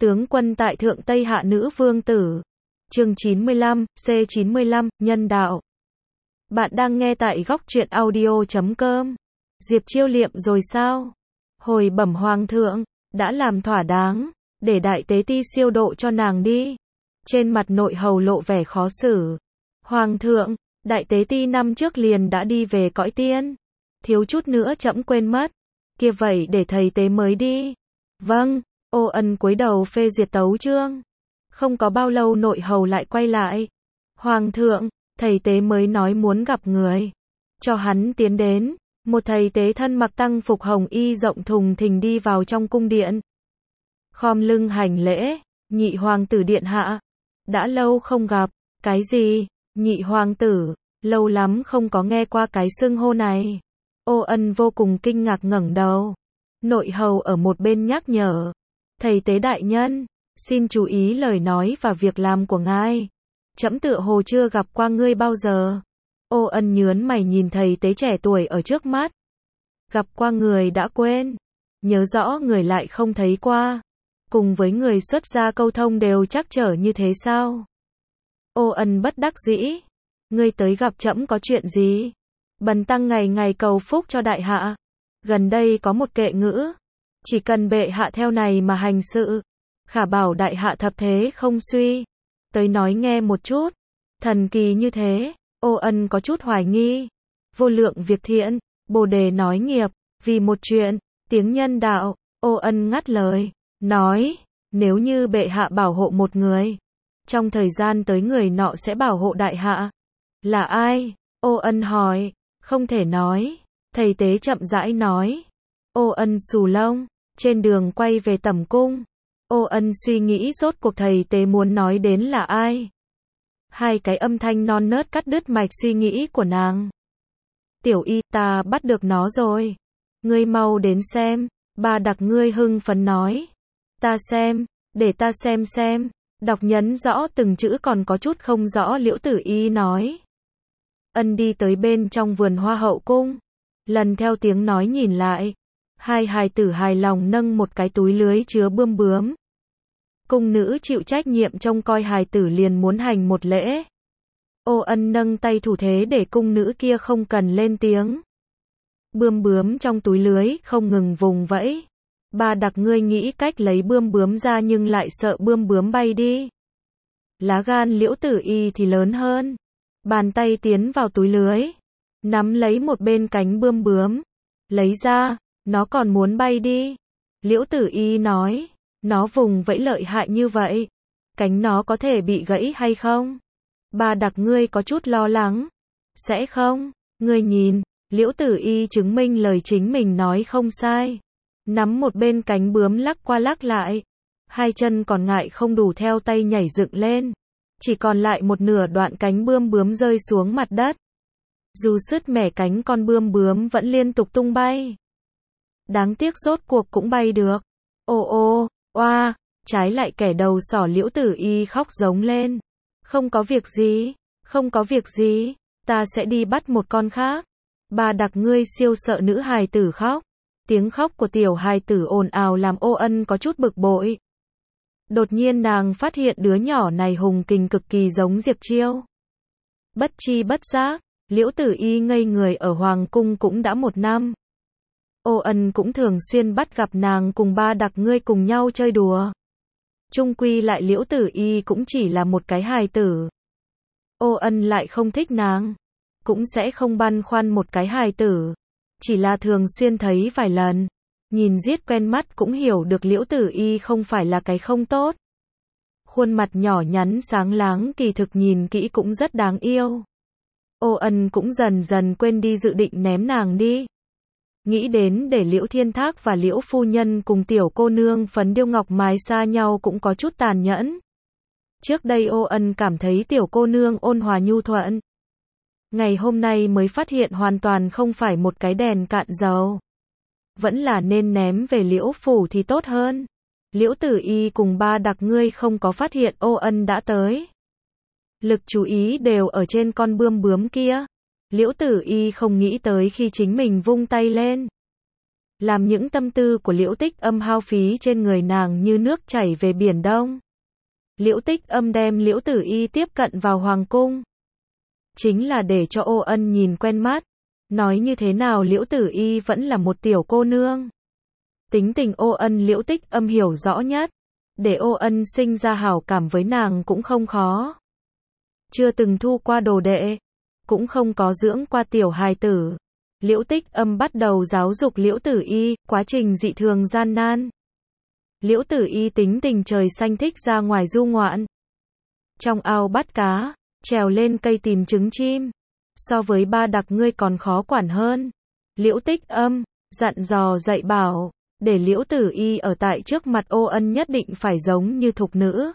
Tướng quân tại Thượng Tây Hạ nữ vương tử. Chương 95, C95, Nhân đạo. Bạn đang nghe tại góc truyện audio.com. Diệp Chiêu liệm rồi sao? Hồi bẩm hoàng thượng, đã làm thỏa đáng, để đại tế ti siêu độ cho nàng đi. Trên mặt nội hầu lộ vẻ khó xử. Hoàng thượng, đại tế ti năm trước liền đã đi về cõi tiên. Thiếu chút nữa trẫm quên mất. Kia vậy để thầy tế mới đi. Vâng. Ô Ân cúi đầu phê duyệt tấu chương. Không có bao lâu nội hầu lại quay lại. Hoàng thượng, thầy tế mới nói muốn gặp người. Cho hắn tiến đến. Một thầy tế thân mặc tăng phục hồng y rộng thùng thình đi vào trong cung điện. Khom lưng hành lễ. Nhị hoàng tử điện hạ. Đã lâu không gặp. Cái gì? Nhị hoàng tử. Lâu lắm không có nghe qua cái xưng hô này. Ô Ân vô cùng kinh ngạc ngẩng đầu. Nội hầu ở một bên nhắc nhở. Thầy tế đại nhân, xin chú ý lời nói và việc làm của ngài. Trẫm tựa hồ chưa gặp qua ngươi bao giờ. Ô Ân nhớn mày nhìn thầy tế trẻ tuổi ở trước mắt. Gặp qua người đã quên. Nhớ rõ người lại không thấy qua. Cùng với người xuất gia câu thông đều trắc trở như thế sao? Ô Ân bất đắc dĩ. Ngươi tới gặp trẫm có chuyện gì? Bần tăng ngày ngày cầu phúc cho đại hạ. Gần đây có một kệ ngữ. Chỉ cần bệ hạ theo này mà hành sự, khả bảo đại hạ thập thế không suy. Tới nói nghe một chút. Thần kỳ như thế, Ô Ân có chút hoài nghi. Vô lượng việc thiện, Bồ đề nói nghiệp, vì một chuyện, tiếng nhân đạo. Ô Ân ngắt lời, nói, nếu như bệ hạ bảo hộ một người, trong thời gian tới người nọ sẽ bảo hộ đại hạ. Là ai? Ô Ân hỏi. Không thể nói. Thầy tế chậm rãi nói. Ô Ân xù lông. Trên đường quay về tẩm cung, Ô Ân suy nghĩ rốt cuộc thầy tế muốn nói đến là ai. Hai cái âm thanh non nớt cắt đứt mạch suy nghĩ của nàng. Tiểu Y, ta bắt được nó rồi. Ngươi mau đến xem. Ba đặc ngươi hưng phấn nói. Ta xem, để ta xem. Đọc nhấn rõ từng chữ còn có chút không rõ. Liễu Tử Y nói. Ân đi tới bên trong vườn hoa hậu cung. Lần theo tiếng nói nhìn lại. Hai hài tử hài lòng nâng một cái túi lưới chứa bươm bướm. Cung nữ chịu trách nhiệm trông coi hài tử liền muốn hành một lễ. Ô Ân nâng tay thủ thế để cung nữ kia không cần lên tiếng. Bươm bướm trong túi lưới không ngừng vùng vẫy. Ba đặc ngươi nghĩ cách lấy bươm bướm ra nhưng lại sợ bươm bướm bay đi. Lá gan Liễu Tử Y thì lớn hơn. Bàn tay tiến vào túi lưới. Nắm lấy một bên cánh bươm bướm. Lấy ra. Nó còn muốn bay đi. Liễu Tử Y nói. Nó vùng vẫy lợi hại như vậy. Cánh nó có thể bị gãy hay không? Ba đặc ngươi có chút lo lắng. Sẽ không. Ngươi nhìn. Liễu Tử Y chứng minh lời chính mình nói không sai. Nắm một bên cánh bướm lắc qua lắc lại. Hai chân còn ngại không đủ theo tay nhảy dựng lên. Chỉ còn lại một nửa đoạn cánh bươm bướm rơi xuống mặt đất. Dù sứt mẻ cánh con bươm bướm vẫn liên tục tung bay. Đáng tiếc rốt cuộc cũng bay được. Ô, oa, trái lại kẻ đầu sỏ Liễu Tử Y khóc giống lên. Không có việc gì, ta sẽ đi bắt một con khác. Ba đặc ngươi siêu sợ nữ hài tử khóc. Tiếng khóc của tiểu hài tử ồn ào làm Ô Ân có chút bực bội. Đột nhiên nàng phát hiện đứa nhỏ này hùng kình cực kỳ giống Diệp Chiêu. Bất chi bất giác, Liễu Tử Y ngây người ở hoàng cung cũng đã 1 năm. Ô Ân cũng thường xuyên bắt gặp nàng cùng ba đặc ngươi cùng nhau chơi đùa. Chung quy lại Liễu Tử Y cũng chỉ là một cái hài tử. Ô Ân lại không thích nàng. Cũng sẽ không băn khoăn một cái hài tử. Chỉ là thường xuyên thấy vài lần. Nhìn giết quen mắt cũng hiểu được Liễu Tử Y không phải là cái không tốt. Khuôn mặt nhỏ nhắn sáng láng kỳ thực nhìn kỹ cũng rất đáng yêu. Ô Ân cũng dần dần quên đi dự định ném nàng đi. Nghĩ đến để Liễu Thiên Thác và Liễu phu nhân cùng tiểu cô nương Phấn Điêu Ngọc Mái xa nhau cũng có chút tàn nhẫn. Trước đây Ô Ân cảm thấy tiểu cô nương ôn hòa nhu thuận. Ngày hôm nay mới phát hiện hoàn toàn không phải một cái đèn cạn dầu. Vẫn là nên ném về Liễu phủ thì tốt hơn. Liễu Tử Y cùng ba đặc ngươi không có phát hiện Ô Ân đã tới. Lực chú ý đều ở trên con bươm bướm kia. Liễu Tử Y không nghĩ tới khi chính mình vung tay lên. làm những tâm tư của Liễu Tích Âm hao phí trên người nàng như nước chảy về biển đông. Liễu Tích Âm đem Liễu Tử Y tiếp cận vào hoàng cung, chính là để cho Ô Ân nhìn quen mắt. Nói như thế nào Liễu Tử Y vẫn là một tiểu cô nương. Tính tình Ô Ân Liễu Tích Âm hiểu rõ nhất, để Ô Ân sinh ra hảo cảm với nàng cũng không khó. Chưa từng thu qua đồ đệ, cũng không có dưỡng qua tiểu hài tử. Liễu Tích Âm bắt đầu giáo dục Liễu Tử Y, quá trình dị thường gian nan. Liễu Tử Y tính tình trời xanh thích ra ngoài du ngoạn. Trong ao bắt cá, trèo lên cây tìm trứng chim. So với ba đặc ngươi còn khó quản hơn. Liễu Tích Âm dặn dò dạy bảo, để Liễu Tử Y ở tại trước mặt Ô Ân nhất định phải giống như thục nữ.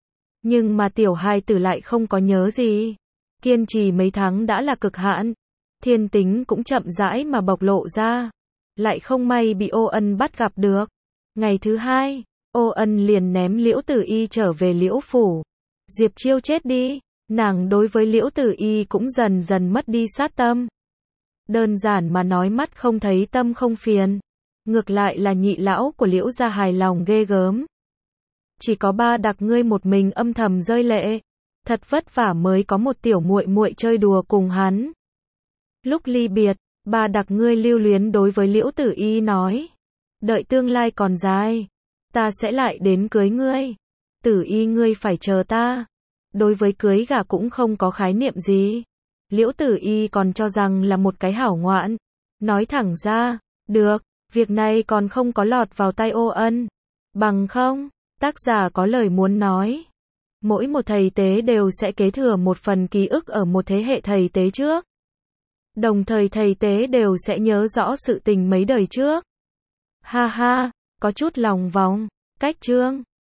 Nhưng mà tiểu hài tử lại không có nhớ gì. Kiên trì mấy tháng đã là cực hạn. Thiên tính cũng chậm rãi mà bộc lộ ra. Lại không may bị Ô Ân bắt gặp được. Ngày thứ hai, Ô Ân liền ném Liễu Tử Y trở về Liễu phủ. Diệp Chiêu chết đi, nàng đối với Liễu Tử Y cũng dần dần mất đi sát tâm. Đơn giản mà nói mắt không thấy tâm không phiền. Ngược lại là nhị lão của Liễu gia hài lòng ghê gớm. Chỉ có ba đặc ngươi một mình âm thầm rơi lệ. Thật vất vả mới có một tiểu muội muội chơi đùa cùng hắn. Lúc ly biệt, ba đặc ngươi lưu luyến đối với Liễu Tử Y nói. Đợi tương lai còn dài, ta sẽ lại đến cưới ngươi. Tử Y ngươi phải chờ ta. Đối với cưới gả cũng không có khái niệm gì. Liễu Tử Y còn cho rằng là một cái hảo ngoạn. Nói thẳng ra, được, việc này còn không có lọt vào tay Ô Ân. Bằng không, tác giả có lời muốn nói. Mỗi một thầy tế đều sẽ kế thừa một phần ký ức ở một thế hệ thầy tế trước. Đồng thời thầy tế đều sẽ nhớ rõ sự tình mấy đời trước. Ha ha, có chút lòng vòng. Cách chương